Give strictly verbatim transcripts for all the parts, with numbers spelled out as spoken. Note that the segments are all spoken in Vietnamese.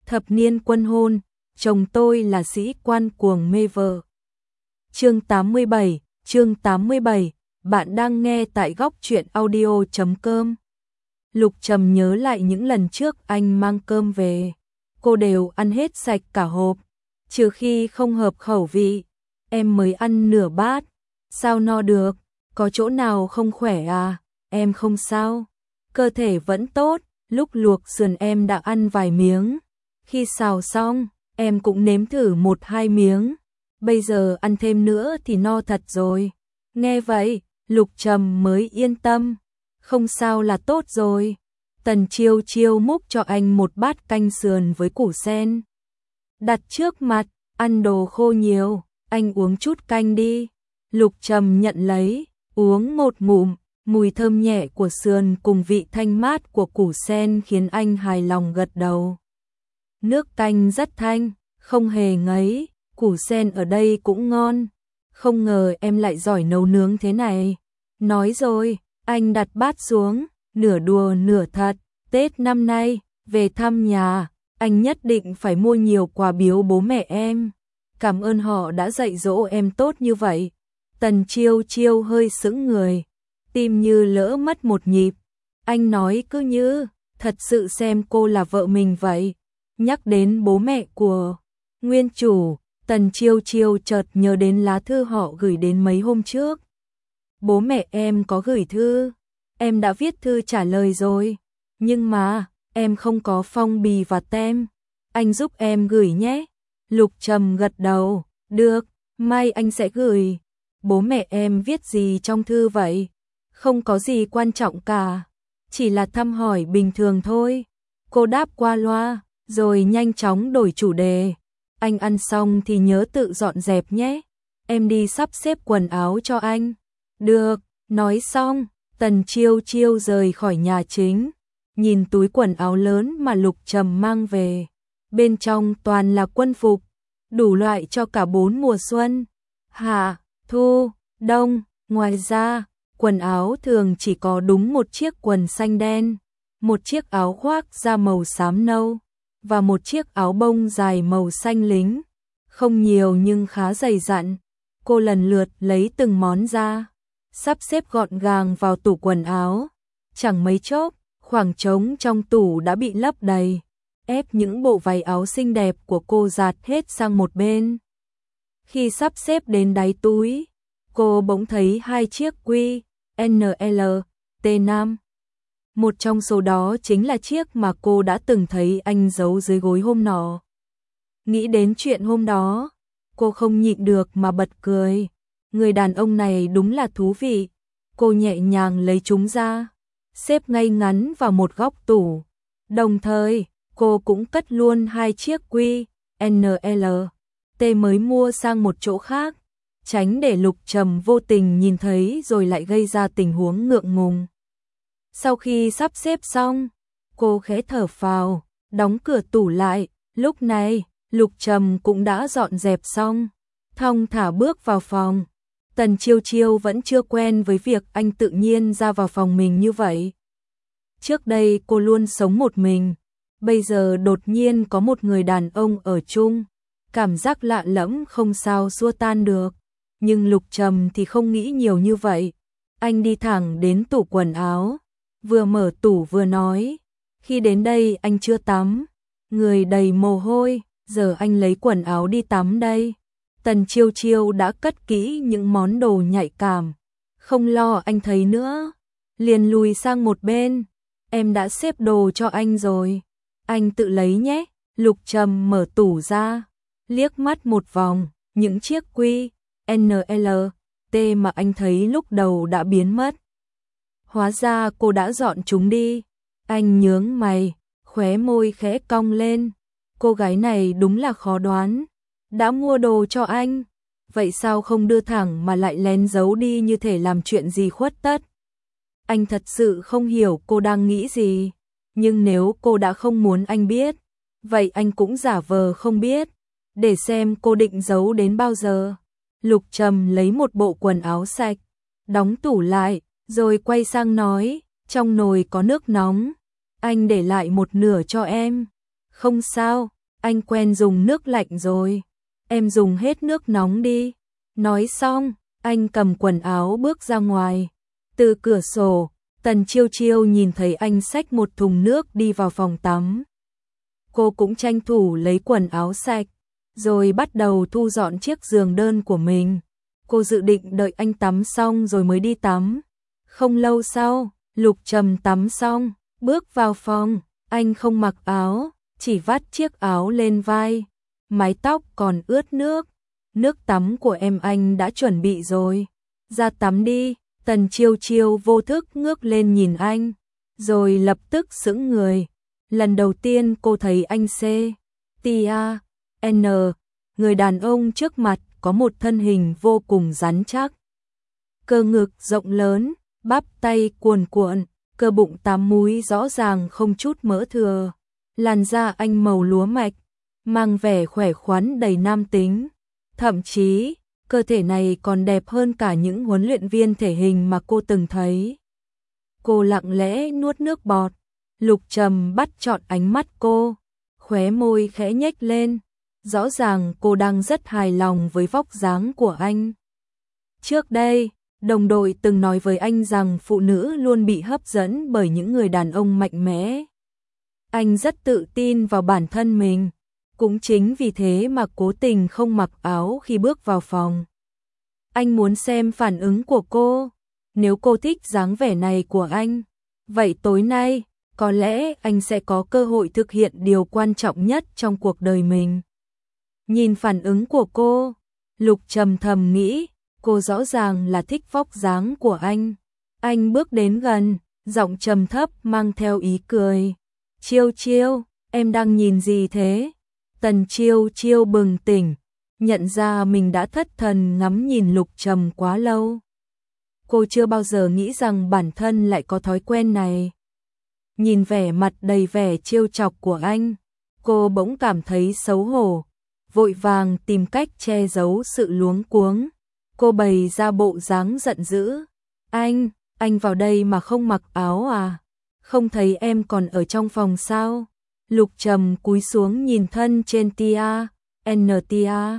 Thập niên quân hôn, chồng tôi là sĩ quan cuồng mê vợ. Chương tám mươi bảy, chương tám mươi bảy, bạn đang nghe tại góc truyện audio chấm com. Lục Trầm nhớ lại những lần trước anh mang cơm về, cô đều ăn hết sạch cả hộp, trừ khi không hợp khẩu vị, em mới ăn nửa bát. Sao no được, có chỗ nào không khỏe à? Em không sao, cơ thể vẫn tốt. Lúc luộc sườn em đã ăn vài miếng, khi xào xong, em cũng nếm thử một hai miếng, bây giờ ăn thêm nữa thì no thật rồi. Nghe vậy, Lục Trầm mới yên tâm, không sao là tốt rồi. Tần Chiêu Chiêu múc cho anh một bát canh sườn với củ sen, đặt trước mặt. Ăn đồ khô nhiều, anh uống chút canh đi. Lục Trầm nhận lấy, uống một ngụm, mùi thơm nhẹ của sườn cùng vị thanh mát của củ sen khiến anh hài lòng gật đầu. Nước canh rất thanh, không hề ngấy, củ sen ở đây cũng ngon. Không ngờ em lại giỏi nấu nướng thế này. Nói rồi, anh đặt bát xuống, nửa đùa nửa thật. Tết năm nay, về thăm nhà, anh nhất định phải mua nhiều quà biếu bố mẹ em. Cảm ơn họ đã dạy dỗ em tốt như vậy. Tần Chiêu Chiêu hơi sững người, tim như lỡ mất một nhịp. Anh nói cứ như thật sự xem cô là vợ mình vậy. Nhắc đến bố mẹ của nguyên chủ, Tần Chiêu Chiêu chợt nhớ đến lá thư họ gửi đến mấy hôm trước. Bố mẹ em có gửi thư, em đã viết thư trả lời rồi, nhưng mà em không có phong bì và tem. Anh giúp em gửi nhé. Lục Trầm gật đầu, được, mai anh sẽ gửi. Bố mẹ em viết gì trong thư vậy? Không có gì quan trọng cả, chỉ là thăm hỏi bình thường thôi. Cô đáp qua loa, rồi nhanh chóng đổi chủ đề. Anh ăn xong thì nhớ tự dọn dẹp nhé. Em đi sắp xếp quần áo cho anh. Được, nói xong, Tần Chiêu Chiêu rời khỏi nhà chính. Nhìn túi quần áo lớn mà Lục Trầm mang về. Bên trong toàn là quân phục, đủ loại cho cả bốn mùa xuân, hạ, thu, đông. Ngoài ra, quần áo thường chỉ có đúng một chiếc quần xanh đen, một chiếc áo khoác da màu xám nâu, và một chiếc áo bông dài màu xanh lính. Không nhiều nhưng khá dày dặn. Cô lần lượt lấy từng món ra, sắp xếp gọn gàng vào tủ quần áo. Chẳng mấy chốc, khoảng trống trong tủ đã bị lấp đầy. Ép những bộ váy áo xinh đẹp của cô dạt hết sang một bên. Khi sắp xếp đến đáy túi, cô bỗng thấy hai chiếc quy en lờ tê năm. Một trong số đó chính là chiếc mà cô đã từng thấy anh giấu dưới gối hôm nọ. Nghĩ đến chuyện hôm đó, cô không nhịn được mà bật cười. Người đàn ông này đúng là thú vị. Cô nhẹ nhàng lấy chúng ra, xếp ngay ngắn vào một góc tủ. Đồng thời, cô cũng cất luôn hai chiếc quy en lờ tê mới mua sang một chỗ khác, tránh để Lục Trầm vô tình nhìn thấy rồi lại gây ra tình huống ngượng ngùng. Sau khi sắp xếp xong, cô khẽ thở phào, đóng cửa tủ lại. Lúc này, Lục Trầm cũng đã dọn dẹp xong, thong thả bước vào phòng. Tần Chiêu Chiêu vẫn chưa quen với việc anh tự nhiên ra vào phòng mình như vậy. Trước đây cô luôn sống một mình, bây giờ đột nhiên có một người đàn ông ở chung, cảm giác lạ lẫm không sao xua tan được. Nhưng Lục Trầm thì không nghĩ nhiều như vậy. Anh đi thẳng đến tủ quần áo, vừa mở tủ vừa nói, khi đến đây anh chưa tắm, người đầy mồ hôi, giờ anh lấy quần áo đi tắm đây. Tần Chiêu Chiêu đã cất kỹ những món đồ nhạy cảm, không lo anh thấy nữa, liền lùi sang một bên. Em đã xếp đồ cho anh rồi, anh tự lấy nhé. Lục Trầm mở tủ ra, liếc mắt một vòng, những chiếc quy en lờ tê mà anh thấy lúc đầu đã biến mất. Hóa ra cô đã dọn chúng đi. Anh nhướng mày, khóe môi khẽ cong lên. Cô gái này đúng là khó đoán. Đã mua đồ cho anh, vậy sao không đưa thẳng mà lại lén giấu đi như thể làm chuyện gì khuất tất. Anh thật sự không hiểu cô đang nghĩ gì. Nhưng nếu cô đã không muốn anh biết, vậy anh cũng giả vờ không biết, để xem cô định giấu đến bao giờ. Lục Trầm lấy một bộ quần áo sạch, đóng tủ lại, rồi quay sang nói, trong nồi có nước nóng, anh để lại một nửa cho em. Không sao, anh quen dùng nước lạnh rồi, em dùng hết nước nóng đi. Nói xong, anh cầm quần áo bước ra ngoài. Từ cửa sổ, Tần Chiêu Chiêu nhìn thấy anh xách một thùng nước đi vào phòng tắm. Cô cũng tranh thủ lấy quần áo sạch, rồi bắt đầu thu dọn chiếc giường đơn của mình. Cô dự định đợi anh tắm xong rồi mới đi tắm. Không lâu sau, Lục Trầm tắm xong, bước vào phòng, anh không mặc áo, chỉ vắt chiếc áo lên vai, mái tóc còn ướt nước. Nước tắm của em anh đã chuẩn bị rồi, ra tắm đi. Tần Chiêu Chiêu vô thức ngước lên nhìn anh, rồi lập tức sững người. Lần đầu tiên cô thấy anh C, T A, N, người đàn ông trước mặt có một thân hình vô cùng rắn chắc. Cơ ngực rộng lớn, bắp tay cuồn cuộn, cơ bụng tám múi rõ ràng không chút mỡ thừa. Làn da anh màu lúa mạch, mang vẻ khỏe khoắn đầy nam tính. Thậm chí, cơ thể này còn đẹp hơn cả những huấn luyện viên thể hình mà cô từng thấy. Cô lặng lẽ nuốt nước bọt. Lục Trầm bắt chọn ánh mắt cô, khóe môi khẽ nhếch lên. Rõ ràng cô đang rất hài lòng với vóc dáng của anh. Trước đây, đồng đội từng nói với anh rằng phụ nữ luôn bị hấp dẫn bởi những người đàn ông mạnh mẽ. Anh rất tự tin vào bản thân mình, cũng chính vì thế mà cố tình không mặc áo khi bước vào phòng. Anh muốn xem phản ứng của cô. Nếu cô thích dáng vẻ này của anh, vậy tối nay, có lẽ anh sẽ có cơ hội thực hiện điều quan trọng nhất trong cuộc đời mình. Nhìn phản ứng của cô, Lục Trầm thầm nghĩ, cô rõ ràng là thích vóc dáng của anh. Anh bước đến gần, giọng trầm thấp mang theo ý cười. Chiêu Chiêu, em đang nhìn gì thế? Tần Chiêu Chiêu bừng tỉnh, nhận ra mình đã thất thần ngắm nhìn Lục Trầm quá lâu. Cô chưa bao giờ nghĩ rằng bản thân lại có thói quen này. Nhìn vẻ mặt đầy vẻ trêu chọc của anh, cô bỗng cảm thấy xấu hổ, vội vàng tìm cách che giấu sự luống cuống. Cô bày ra bộ dáng giận dữ. Anh, anh vào đây mà không mặc áo à? Không thấy em còn ở trong phòng sao? Lục Trầm cúi xuống nhìn thân trên tia, N tia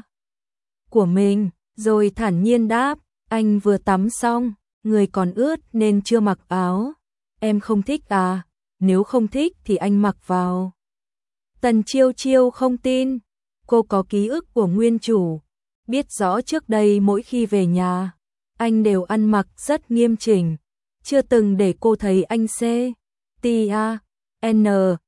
của mình, rồi thản nhiên đáp, anh vừa tắm xong, người còn ướt nên chưa mặc áo. Em không thích à? Nếu không thích thì anh mặc vào. Tần Chiêu Chiêu không tin, cô có ký ức của nguyên chủ, biết rõ trước đây mỗi khi về nhà, anh đều ăn mặc rất nghiêm chỉnh, chưa từng để cô thấy anh C, T A, N,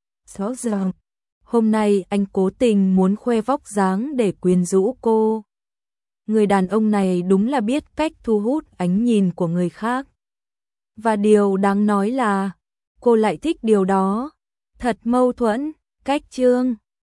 rõ ràng. Hôm nay anh cố tình muốn khoe vóc dáng để quyến rũ cô. Người đàn ông này đúng là biết cách thu hút ánh nhìn của người khác. Và điều đáng nói là, cô lại thích điều đó. Thật mâu thuẫn, cách chương.